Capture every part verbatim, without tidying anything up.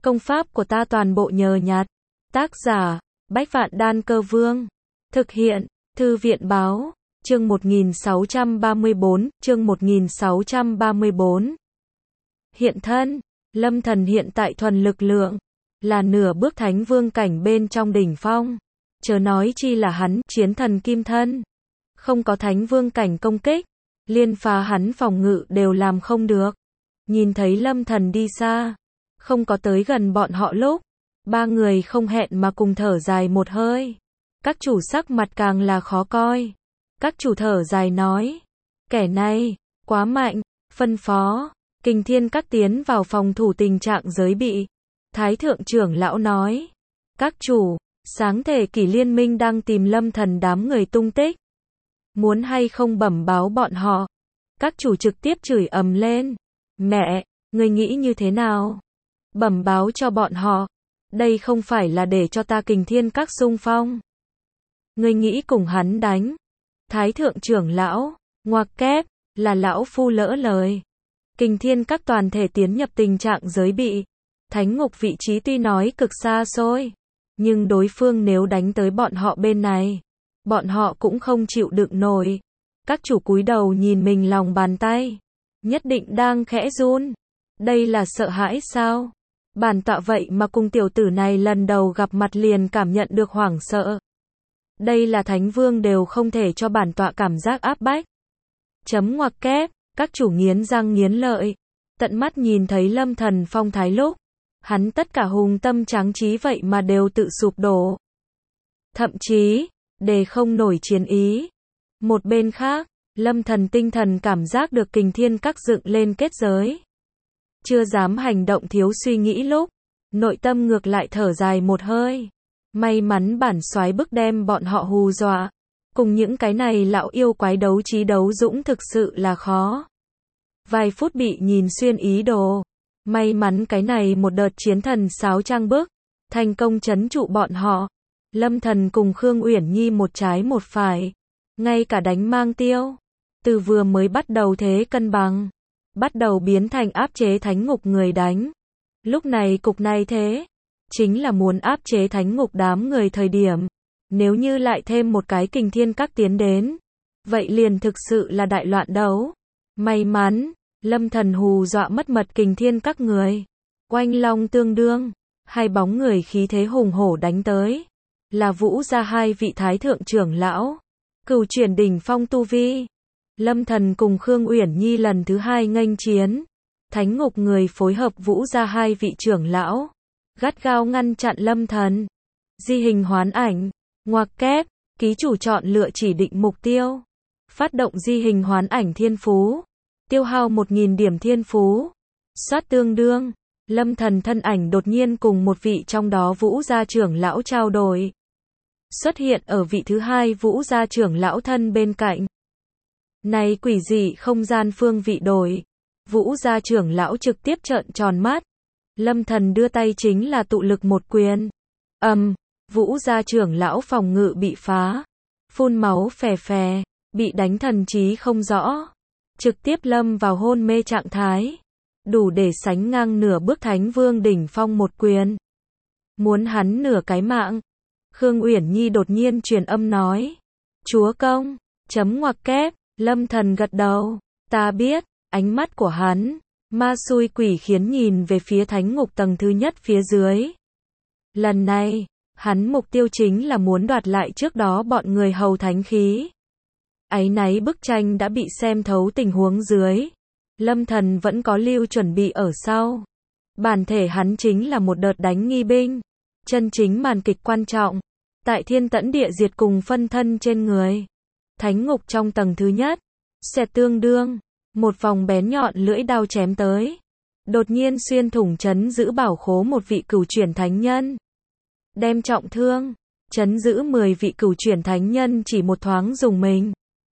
Công pháp của ta toàn bộ nhờ nhặt. Tác giả, Bách Vạn Đan Cơ Vương. Thực hiện, Thư viện báo, chương một nghìn sáu trăm ba mươi bốn, chương một nghìn sáu trăm ba mươi bốn. Hiện thân, Lâm Thần hiện tại thuần lực lượng, là nửa bước thánh vương cảnh bên trong đỉnh phong. Chớ nói chi là hắn, chiến thần kim thân. Không có thánh vương cảnh công kích, liên phá hắn phòng ngự đều làm không được. Nhìn thấy Lâm Thần đi xa, không có tới gần bọn họ lúc, ba người không hẹn mà cùng thở dài một hơi. Các chủ sắc mặt càng là khó coi. Các chủ thở dài nói, kẻ này, quá mạnh, phân phó, Kình Thiên Các tiến vào phòng thủ tình trạng giới bị. Thái thượng trưởng lão nói, các chủ, sáng thể kỷ liên minh đang tìm Lâm Thần đám người tung tích. Muốn hay không bẩm báo bọn họ. Các chủ trực tiếp chửi ầm lên, mẹ, ngươi nghĩ như thế nào? Bẩm báo cho bọn họ, đây không phải là để cho ta Kình Thiên Các xung phong. Ngươi nghĩ cùng hắn đánh? Thái thượng trưởng lão, ngoặc kép, là lão phu lỡ lời. Kình Thiên Các toàn thể tiến nhập tình trạng giới bị. Thánh ngục vị trí tuy nói cực xa xôi, nhưng đối phương nếu đánh tới bọn họ bên này, bọn họ cũng không chịu đựng nổi. Các chủ cúi đầu nhìn mình lòng bàn tay, nhất định đang khẽ run. Đây là sợ hãi sao? Bản tọa vậy mà cùng tiểu tử này lần đầu gặp mặt liền cảm nhận được hoảng sợ. Đây là thánh vương đều không thể cho bản tọa cảm giác áp bách. Chấm ngoặc kép, các chủ nghiến răng nghiến lợi, tận mắt nhìn thấy Lâm Thần phong thái lúc, hắn tất cả hùng tâm tráng trí vậy mà đều tự sụp đổ. Thậm chí, để không nổi chiến ý. Một bên khác, Lâm Thần tinh thần cảm giác được Kình Thiên Các dựng lên kết giới. Chưa dám hành động thiếu suy nghĩ lúc, nội tâm ngược lại thở dài một hơi. May mắn bản soái bức đem bọn họ hù dọa. Cùng những cái này lão yêu quái đấu trí đấu dũng thực sự là khó. Vài phút bị nhìn xuyên ý đồ. May mắn cái này một đợt chiến thần sáo trang bức, thành công trấn trụ bọn họ. Lâm Thần cùng Khương Uyển Nhi một trái một phải. Ngay cả đánh mang tiêu. Từ vừa mới bắt đầu thế cân bằng, bắt đầu biến thành áp chế thánh ngục người đánh. Lúc này cục này thế, chính là muốn áp chế thánh ngục đám người thời điểm. Nếu như lại thêm một cái Kình Thiên Các tiến đến, vậy liền thực sự là đại loạn đấu. May mắn, Lâm Thần hù dọa mất mật Kình Thiên Các người. Oanh long tương đương, hai bóng người khí thế hùng hổ đánh tới. Là Vũ gia hai vị thái thượng trưởng lão, cửu chuyển đỉnh phong tu vi. Lâm Thần cùng Khương Uyển Nhi lần thứ hai nghênh chiến. Thánh ngục người phối hợp Vũ gia hai vị trưởng lão, gắt gao ngăn chặn Lâm Thần. Di hình hoán ảnh, ngoặc kép, ký chủ chọn lựa chỉ định mục tiêu. Phát động di hình hoán ảnh thiên phú. Tiêu hao một nghìn điểm thiên phú. Soát tương đương. Lâm Thần thân ảnh đột nhiên cùng một vị trong đó Vũ gia trưởng lão trao đổi. Xuất hiện ở vị thứ hai Vũ gia trưởng lão thân bên cạnh. Này quỷ dị không gian phương vị đổi. Vũ gia trưởng lão trực tiếp trợn tròn mắt. Lâm Thần đưa tay chính là tụ lực một quyền. Ầm, um, Vũ gia trưởng lão phòng ngự bị phá. Phun máu phè phè, bị đánh thần trí không rõ. Trực tiếp lâm vào hôn mê trạng thái. Đủ để sánh ngang nửa bước thánh vương đỉnh phong một quyền. Muốn hắn nửa cái mạng. Khương Uyển Nhi đột nhiên truyền âm nói. Chúa công, chấm ngoặc kép, Lâm Thần gật đầu. Ta biết, ánh mắt của hắn, ma xui quỷ khiến nhìn về phía thánh ngục tầng thứ nhất phía dưới. Lần này, hắn mục tiêu chính là muốn đoạt lại trước đó bọn người hầu thánh khí. Áy náy bức tranh đã bị xem thấu tình huống dưới. Lâm Thần vẫn có lưu chuẩn bị ở sau. Bản thể hắn chính là một đợt đánh nghi binh. Chân chính màn kịch quan trọng. Tại thiên tẫn địa diệt cùng phân thân trên người. Thánh ngục trong tầng thứ nhất. Xẹt tương đương. Một vòng bén nhọn lưỡi đao chém tới. Đột nhiên xuyên thủng trấn giữ bảo khố một vị cửu chuyển thánh nhân. Đem trọng thương. Trấn giữ mười vị cửu chuyển thánh nhân chỉ một thoáng dùng mình.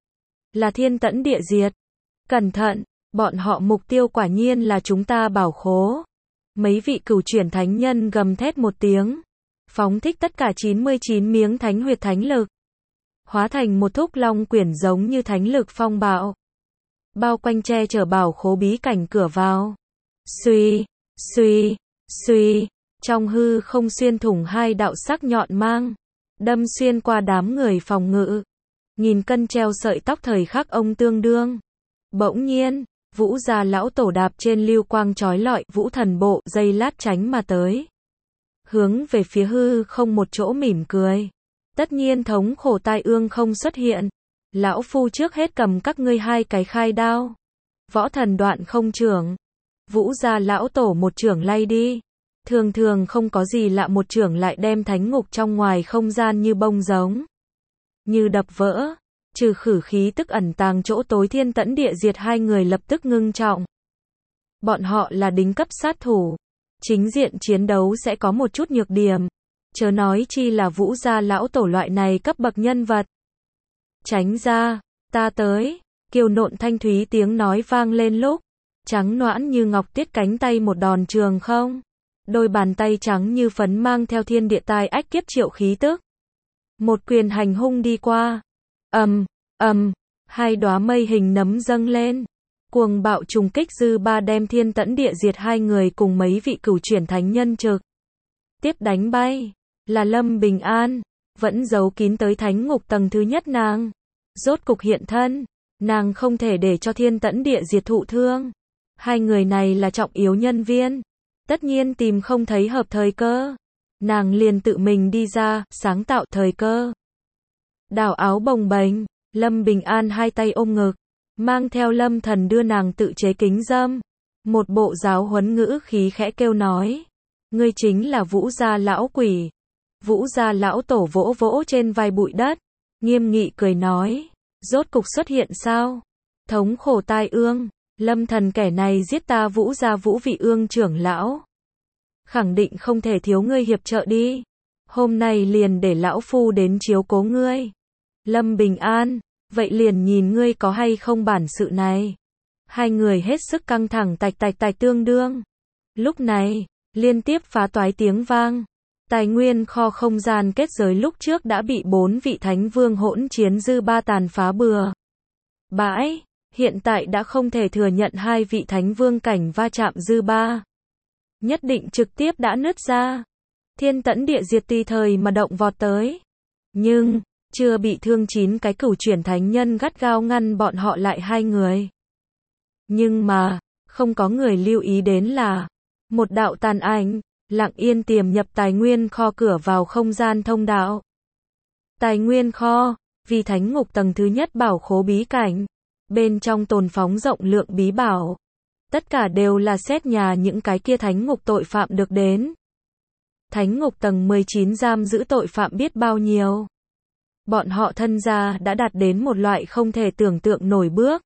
Là thiên tẫn địa diệt. Cẩn thận, bọn họ mục tiêu quả nhiên là chúng ta bảo khố. Mấy vị cửu chuyển thánh nhân gầm thét một tiếng. Phóng thích tất cả chín mươi chín miếng thánh huyệt thánh lực. Hóa thành một thúc long quyển giống như thánh lực phong bạo. Bao quanh che chở bảo khố bí cảnh cửa vào. Suy, suy, suy, Trong hư không xuyên thủng hai đạo sắc nhọn mang, đâm xuyên qua đám người phòng ngự. Nghìn cân treo sợi tóc thời khắc ông tương đương. Bỗng nhiên, Vũ gia lão tổ đạp trên lưu quang chói lọi, Vũ thần bộ, giây lát tránh mà tới. Hướng về phía hư không một chỗ mỉm cười. Tất nhiên thống khổ tai ương không xuất hiện. Lão phu trước hết cầm các ngươi hai cái khai đao. Võ thần đoạn không trưởng. Vũ gia lão tổ một trưởng lay đi. Thường thường không có gì lạ, một trưởng lại đem thánh ngục trong ngoài không gian như bông giống như đập vỡ. Trừ khử khí tức ẩn tàng chỗ tối, thiên tẫn địa diệt hai người lập tức ngưng trọng. Bọn họ là đỉnh cấp sát thủ. Chính diện chiến đấu sẽ có một chút nhược điểm. Chớ nói chi là Vũ gia lão tổ loại này cấp bậc nhân vật. Tránh ra, ta tới. Kiều nộn thanh thúy tiếng nói vang lên lúc. Trắng noãn như ngọc tiết cánh tay một đòn trường không. Đôi bàn tay trắng như phấn mang theo thiên địa tai ách kiếp triệu khí tức. Một quyền hành hung đi qua. Ầm, ầm, hai đóa mây hình nấm dâng lên. Cuồng bạo trùng kích dư ba đem thiên tẫn địa diệt hai người cùng mấy vị cửu chuyển thánh nhân trực tiếp đánh bay. Là Lâm Bình An, vẫn giấu kín tới thánh ngục tầng thứ nhất nàng. Rốt cục hiện thân, nàng không thể để cho thiên tẫn địa diệt thụ thương. Hai người này là trọng yếu nhân viên. Tất nhiên tìm không thấy hợp thời cơ. Nàng liền tự mình đi ra, sáng tạo thời cơ. Đảo áo bồng bềnh, Lâm Bình An hai tay ôm ngực, mang theo Lâm Thần đưa nàng tự chế kính dâm. Một bộ giáo huấn ngữ khí khẽ kêu nói. Ngươi chính là Vũ gia lão quỷ. Vũ gia lão tổ vỗ vỗ trên vai bụi đất. Nghiêm nghị cười nói. Rốt cục xuất hiện sao? Thống khổ tai ương. Lâm Thần kẻ này giết ta Vũ gia Vũ vị ương trưởng lão. Khẳng định không thể thiếu ngươi hiệp trợ đi. Hôm nay liền để lão phu đến chiếu cố ngươi. Lâm Bình An, vậy liền nhìn ngươi có hay không bản sự này. Hai người hết sức căng thẳng, tạch tạch tạch tương đương. Lúc này, liên tiếp phá toái tiếng vang. Tài nguyên kho không gian kết giới lúc trước đã bị bốn vị thánh vương hỗn chiến dư ba tàn phá bừa bãi. Hiện tại đã không thể thừa nhận hai vị thánh vương cảnh va chạm dư ba. Nhất định trực tiếp đã nứt ra. Thiên tẫn địa diệt tùy thời mà động vọt tới. Nhưng, chưa bị thương chín cái cửu chuyển thánh nhân gắt gao ngăn bọn họ lại hai người. Nhưng mà, không có người lưu ý đến là, một đạo tàn ảnh, lặng yên tiềm nhập tài nguyên kho cửa vào không gian thông đạo. Tài nguyên kho, vì thánh ngục tầng thứ nhất bảo khố bí cảnh. Bên trong tồn phóng rộng lượng bí bảo. Tất cả đều là xét nhà những cái kia thánh ngục tội phạm được đến. Thánh ngục tầng mười chín giam giữ tội phạm biết bao nhiêu. Bọn họ thân gia đã đạt đến một loại không thể tưởng tượng nổi bước.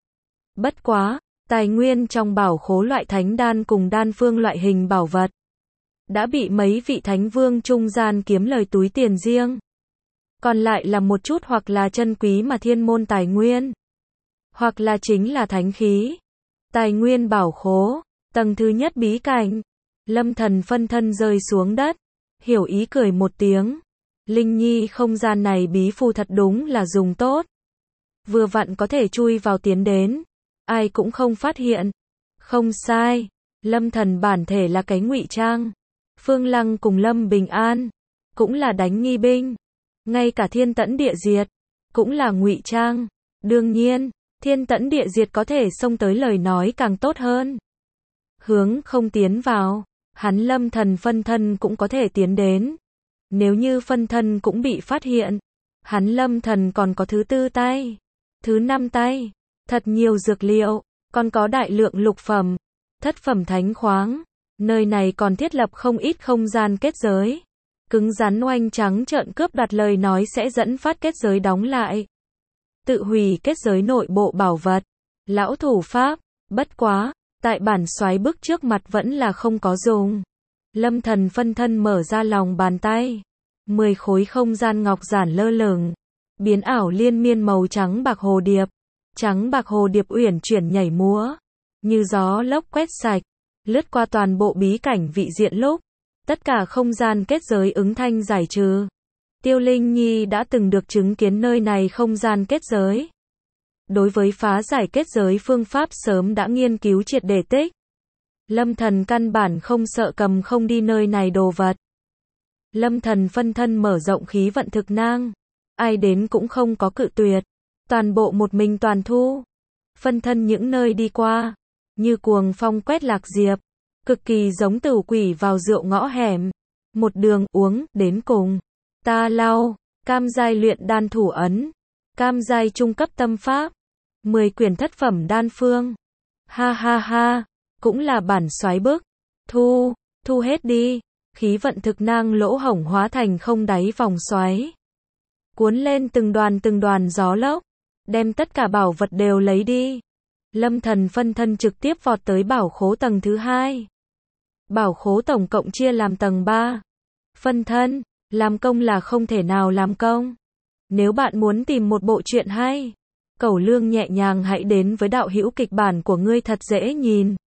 Bất quá, tài nguyên trong bảo khố loại thánh đan cùng đan phương loại hình bảo vật đã bị mấy vị thánh vương trung gian kiếm lời túi tiền riêng. Còn lại là một chút hoặc là chân quý mà thiên môn tài nguyên, hoặc là chính là thánh khí. Tài nguyên bảo khố, tầng thứ nhất bí cảnh. Lâm Thần phân thân rơi xuống đất, hiểu ý cười một tiếng. Linh Nhi không gian này bí phù thật đúng là dùng tốt. Vừa vặn có thể chui vào tiến đến, ai cũng không phát hiện. Không sai, Lâm Thần bản thể là cái ngụy trang. Phương Lăng cùng Lâm Bình An cũng là đánh nghi binh. Ngay cả thiên tẫn địa diệt cũng là ngụy trang. Đương nhiên, thiên tẫn địa diệt có thể xông tới lời nói càng tốt hơn. Hướng không tiến vào, hắn Lâm Thần phân thân cũng có thể tiến đến. Nếu như phân thân cũng bị phát hiện, hắn Lâm Thần còn có thứ tư tay, thứ năm tay, thật nhiều dược liệu, còn có đại lượng lục phẩm, thất phẩm thánh khoáng. Nơi này còn thiết lập không ít không gian kết giới. Cứng rắn oanh trắng trợn cướp đoạt lời nói sẽ dẫn phát kết giới đóng lại. Tự hủy kết giới nội bộ bảo vật. Lão thủ pháp, bất quá, tại bản soái bức trước mặt vẫn là không có dùng. Lâm Thần phân thân mở ra lòng bàn tay. Mười khối không gian ngọc giản lơ lửng. Biến ảo liên miên màu trắng bạc hồ điệp. Trắng bạc hồ điệp uyển chuyển nhảy múa. Như gió lốc quét sạch. Lướt qua toàn bộ bí cảnh vị diện lúc. Tất cả không gian kết giới ứng thanh giải trừ. Tiêu Linh Nhi đã từng được chứng kiến nơi này không gian kết giới. Đối với phá giải kết giới phương pháp sớm đã nghiên cứu triệt để tích. Lâm Thần căn bản không sợ cầm không đi nơi này đồ vật. Lâm Thần phân thân mở rộng khí vận thực nang. Ai đến cũng không có cự tuyệt. Toàn bộ một mình toàn thu. Phân thân những nơi đi qua. Như cuồng phong quét lạc diệp. Cực kỳ giống tửu quỷ vào rượu ngõ hẻm. Một đường uống đến cùng. Ta lao. Cam giai luyện đan thủ ấn. Cam giai trung cấp tâm pháp. mười quyển thất phẩm đan phương. Ha ha ha. Cũng là bản soái bức. Thu. Thu hết đi. Khí vận thực nang lỗ hổng hóa thành không đáy vòng xoáy. Cuốn lên từng đoàn từng đoàn gió lốc. Đem tất cả bảo vật đều lấy đi. Lâm Thần phân thân trực tiếp vọt tới bảo khố tầng thứ hai. Bảo khố tổng cộng chia làm tầng ba. Phân thân, làm công là không thể nào làm công. Nếu bạn muốn tìm một bộ truyện hay, Cẩu Lương nhẹ nhàng hãy đến với đạo hữu kịch bản của ngươi thật dễ nhìn.